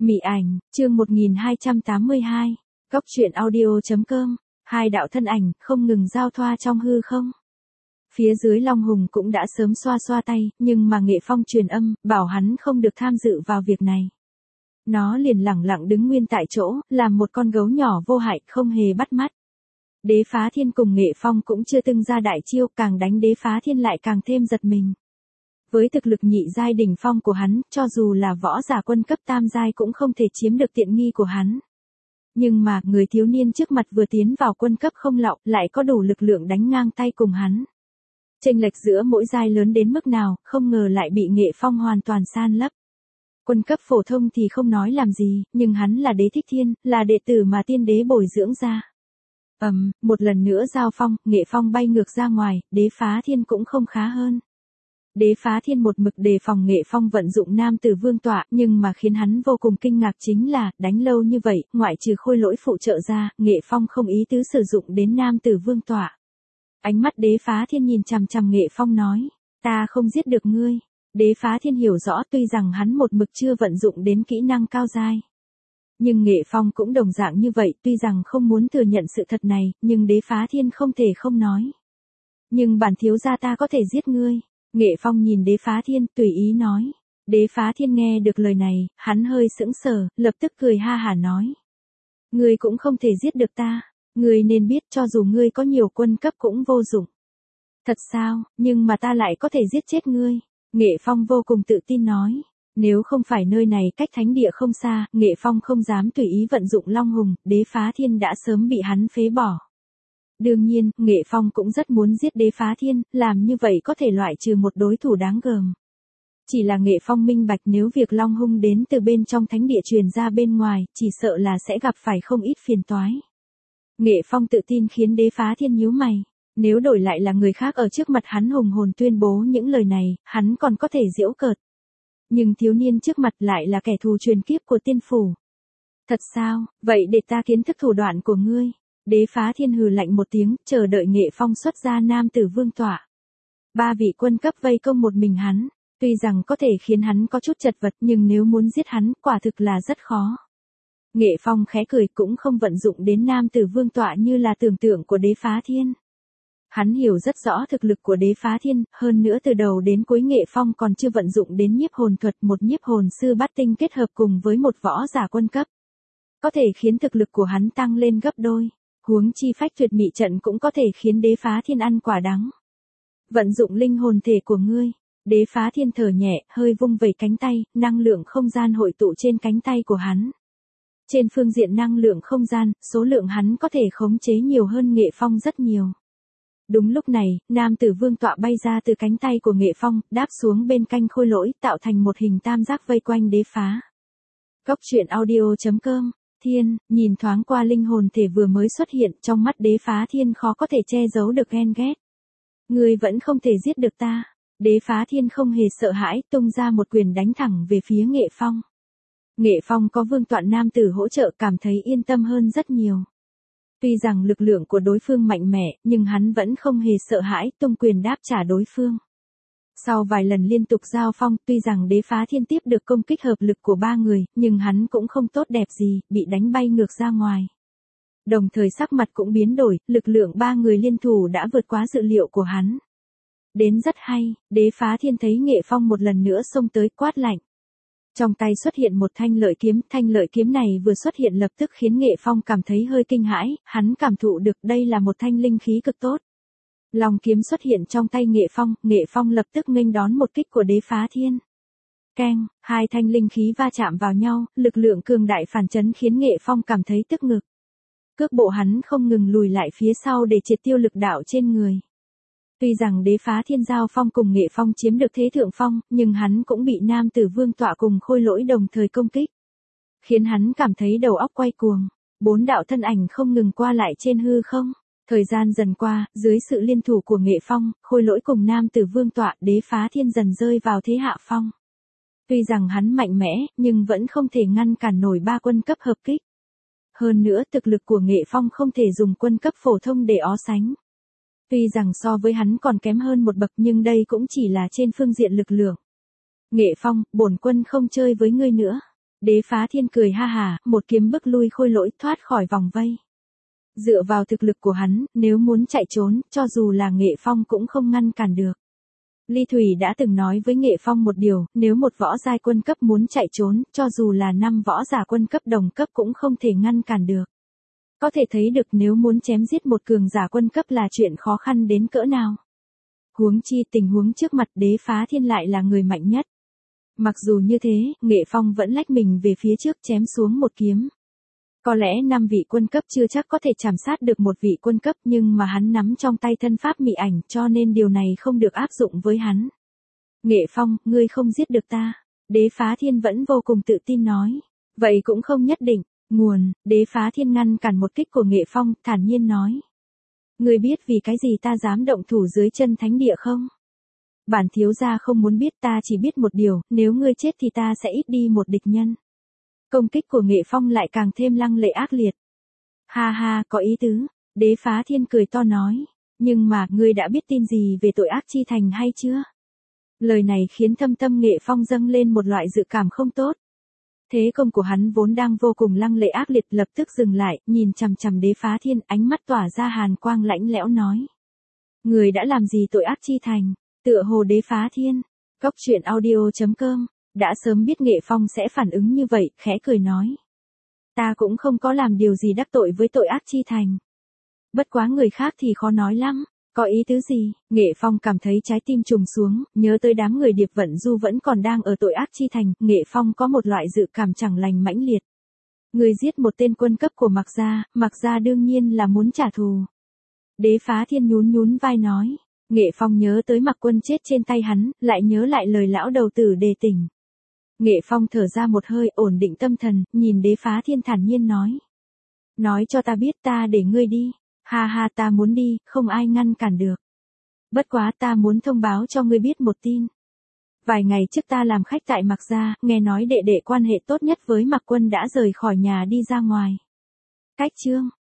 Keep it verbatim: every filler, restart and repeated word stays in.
Mị ảnh, chương một nghìn hai trăm tám mươi hai, Góc truyện audio.com, hai đạo thân ảnh, không ngừng giao thoa trong hư không. Phía dưới Long Hùng cũng đã sớm xoa xoa tay, nhưng mà Nghệ Phong truyền âm, bảo hắn không được tham dự vào việc này. Nó liền lẳng lặng đứng nguyên tại chỗ, làm một con gấu nhỏ vô hại, không hề bắt mắt. Đế Phá Thiên cùng Nghệ Phong cũng chưa từng ra đại chiêu, càng đánh Đế Phá Thiên lại càng thêm giật mình. Với thực lực nhị giai đỉnh phong của hắn, cho dù là võ giả quân cấp tam giai cũng không thể chiếm được tiện nghi của hắn. Nhưng mà, người thiếu niên trước mặt vừa tiến vào quân cấp không lậu, lại có đủ lực lượng đánh ngang tay cùng hắn. Chênh lệch giữa mỗi giai lớn đến mức nào, không ngờ lại bị Nghệ Phong hoàn toàn san lấp. Quân cấp phổ thông thì không nói làm gì, nhưng hắn là Đế Thích Thiên, là đệ tử mà tiên đế bồi dưỡng ra. Ầm, um, một lần nữa giao phong, Nghệ Phong bay ngược ra ngoài, Đế Phá Thiên cũng không khá hơn. Đế Phá Thiên một mực đề phòng Nghệ Phong vận dụng nam tử vương tọa, nhưng mà khiến hắn vô cùng kinh ngạc chính là, đánh lâu như vậy, ngoại trừ khôi lỗi phụ trợ ra, Nghệ Phong không ý tứ sử dụng đến nam tử vương tọa. Ánh mắt Đế Phá Thiên nhìn chằm chằm Nghệ Phong nói, ta không giết được ngươi. Đế Phá Thiên hiểu rõ tuy rằng hắn một mực chưa vận dụng đến kỹ năng cao giai. Nhưng Nghệ Phong cũng đồng dạng như vậy, tuy rằng không muốn thừa nhận sự thật này, nhưng Đế Phá Thiên không thể không nói. Nhưng bản thiếu gia ta có thể giết ngươi. Nghệ Phong nhìn Đế Phá Thiên, tùy ý nói. Đế Phá Thiên nghe được lời này, hắn hơi sững sờ, lập tức cười ha hả nói. Ngươi cũng không thể giết được ta. Ngươi nên biết cho dù ngươi có nhiều quân cấp cũng vô dụng. Thật sao, nhưng mà ta lại có thể giết chết ngươi. Nghệ Phong vô cùng tự tin nói. Nếu không phải nơi này cách thánh địa không xa, Nghệ Phong không dám tùy ý vận dụng Long Hùng, Đế Phá Thiên đã sớm bị hắn phế bỏ. Đương nhiên, Nghệ Phong cũng rất muốn giết Đế Phá Thiên, làm như vậy có thể loại trừ một đối thủ đáng gờm. Chỉ là Nghệ Phong minh bạch nếu việc Long Hung đến từ bên trong thánh địa truyền ra bên ngoài, chỉ sợ là sẽ gặp phải không ít phiền toái. Nghệ Phong tự tin khiến Đế Phá Thiên nhíu mày. Nếu đổi lại là người khác ở trước mặt hắn hùng hồn tuyên bố những lời này, hắn còn có thể giễu cợt. Nhưng thiếu niên trước mặt lại là kẻ thù truyền kiếp của tiên phủ. Thật sao, vậy để ta kiến thức thủ đoạn của ngươi. Đế Phá Thiên hừ lạnh một tiếng, chờ đợi Nghệ Phong xuất ra nam tử vương tọa. Ba vị quân cấp vây công một mình hắn, tuy rằng có thể khiến hắn có chút chật vật nhưng nếu muốn giết hắn, quả thực là rất khó. Nghệ Phong khẽ cười cũng không vận dụng đến nam tử vương tọa như là tưởng tượng của Đế Phá Thiên. Hắn hiểu rất rõ thực lực của Đế Phá Thiên, hơn nữa từ đầu đến cuối Nghệ Phong còn chưa vận dụng đến nhiếp hồn thuật, một nhiếp hồn sư bát tinh kết hợp cùng với một võ giả quân cấp. Có thể khiến thực lực của hắn tăng lên gấp đôi. Huống chi phách tuyệt mị trận cũng có thể khiến Đế Phá Thiên ăn quả đắng. Vận dụng linh hồn thể của ngươi. Đế Phá Thiên thở nhẹ, hơi vung vẩy cánh tay, năng lượng không gian hội tụ trên cánh tay của hắn. Trên phương diện năng lượng không gian, số lượng hắn có thể khống chế nhiều hơn Nghệ Phong rất nhiều. Đúng lúc này, nam tử vương tọa bay ra từ cánh tay của Nghệ Phong, đáp xuống bên cạnh khôi lỗi, tạo thành một hình tam giác vây quanh Đế Phá. Góc truyện audio.com. Thiên, nhìn thoáng qua linh hồn thể vừa mới xuất hiện, trong mắt Đế Phá Thiên khó có thể che giấu được ghen ghét. Ngươi vẫn không thể giết được ta. Đế Phá Thiên không hề sợ hãi, tung ra một quyền đánh thẳng về phía Nghệ Phong. Nghệ Phong có vương tọa nam tử hỗ trợ, cảm thấy yên tâm hơn rất nhiều. Tuy rằng lực lượng của đối phương mạnh mẽ, nhưng hắn vẫn không hề sợ hãi, tung quyền đáp trả đối phương. Sau vài lần liên tục giao phong, tuy rằng Đế Phá Thiên tiếp được công kích hợp lực của ba người, nhưng hắn cũng không tốt đẹp gì, bị đánh bay ngược ra ngoài. Đồng thời sắc mặt cũng biến đổi, lực lượng ba người liên thủ đã vượt quá dự liệu của hắn. Đến rất hay, Đế Phá Thiên thấy Nghệ Phong một lần nữa xông tới quát lạnh. Trong tay xuất hiện một thanh lợi kiếm, thanh lợi kiếm này vừa xuất hiện lập tức khiến Nghệ Phong cảm thấy hơi kinh hãi, hắn cảm thụ được đây là một thanh linh khí cực tốt. Long kiếm xuất hiện trong tay Nghệ Phong, Nghệ Phong lập tức nghênh đón một kích của Đế Phá Thiên. Keng, hai thanh linh khí va chạm vào nhau, lực lượng cường đại phản chấn khiến Nghệ Phong cảm thấy tức ngực. Cước bộ hắn không ngừng lùi lại phía sau để triệt tiêu lực đạo trên người. Tuy rằng Đế Phá Thiên giao phong cùng Nghệ Phong chiếm được thế thượng phong, nhưng hắn cũng bị nam tử vương tọa cùng khôi lỗi đồng thời công kích. Khiến hắn cảm thấy đầu óc quay cuồng. Bốn đạo thân ảnh không ngừng qua lại trên hư không. Thời gian dần qua, dưới sự liên thủ của Nghệ Phong, khôi lỗi cùng nam tử vương tọa, Đế Phá Thiên dần rơi vào thế hạ phong. Tuy rằng hắn mạnh mẽ, nhưng vẫn không thể ngăn cản nổi ba quân cấp hợp kích. Hơn nữa thực lực của Nghệ Phong không thể dùng quân cấp phổ thông để ó sánh. Tuy rằng so với hắn còn kém hơn một bậc nhưng đây cũng chỉ là trên phương diện lực lượng. Nghệ Phong, bổn quân không chơi với ngươi nữa. Đế Phá Thiên cười ha hả, một kiếm bức lui Khôi Lỗi thoát khỏi vòng vây. Dựa vào thực lực của hắn, nếu muốn chạy trốn, cho dù là Nghệ Phong cũng không ngăn cản được. Ly Thủy đã từng nói với Nghệ Phong một điều, nếu một võ giai quân cấp muốn chạy trốn, cho dù là năm võ giả quân cấp đồng cấp cũng không thể ngăn cản được. Có thể thấy được nếu muốn chém giết một cường giả quân cấp là chuyện khó khăn đến cỡ nào. Huống chi tình huống trước mặt Đế Phá Thiên lại là người mạnh nhất. Mặc dù như thế, Nghệ Phong vẫn lách mình về phía trước chém xuống một kiếm. Có lẽ năm vị quân cấp chưa chắc có thể chảm sát được một vị quân cấp, nhưng mà hắn nắm trong tay thân pháp mị ảnh cho nên điều này không được áp dụng với hắn. Nghệ Phong, ngươi không giết được ta. Đế Phá Thiên vẫn vô cùng tự tin nói. Vậy cũng không nhất định. Nguồn, Đế Phá Thiên ngăn cản một kích của Nghệ Phong, thản nhiên nói. Ngươi biết vì cái gì ta dám động thủ dưới chân thánh địa không? Bản thiếu gia không muốn biết, ta chỉ biết một điều, nếu ngươi chết thì ta sẽ ít đi một địch nhân. Công kích của Nghệ Phong lại càng thêm lăng lệ ác liệt. Ha ha, có ý tứ. Đế Phá Thiên cười to nói. Nhưng mà, ngươi đã biết tin gì về tội ác chi thành hay chưa? Lời này khiến thâm tâm Nghệ Phong dâng lên một loại dự cảm không tốt. Thế công của hắn vốn đang vô cùng lăng lệ ác liệt lập tức dừng lại, nhìn chằm chằm Đế Phá Thiên, ánh mắt tỏa ra hàn quang lãnh lẽo nói. Người đã làm gì tội ác chi thành? Tựa hồ Đế Phá Thiên. Góc truyện audio chấm com. Đã sớm biết Nghệ Phong sẽ phản ứng như vậy, khẽ cười nói. Ta cũng không có làm điều gì đắc tội với tội ác chi thành. Bất quá người khác thì khó nói lắm. Có ý tứ gì? Nghệ Phong cảm thấy trái tim trùng xuống, nhớ tới đám người Điệp Vận Du vẫn còn đang ở tội ác chi thành, Nghệ Phong có một loại dự cảm chẳng lành mãnh liệt. Người giết một tên quân cấp của Mạc Gia, Mạc Gia đương nhiên là muốn trả thù. Đế Phá Thiên nhún nhún vai nói. Nghệ Phong nhớ tới Mạc Quân chết trên tay hắn, lại nhớ lại lời lão đầu tử đề tỉnh. Nghệ Phong thở ra một hơi, ổn định tâm thần, nhìn Đế Phá Thiên thản nhiên nói. Nói cho ta biết, ta để ngươi đi. Ha ha, ta muốn đi, không ai ngăn cản được. Bất quá ta muốn thông báo cho ngươi biết một tin. Vài ngày trước ta làm khách tại Mạc Gia, nghe nói đệ đệ quan hệ tốt nhất với Mạc Quân đã rời khỏi nhà đi ra ngoài. Cách chương.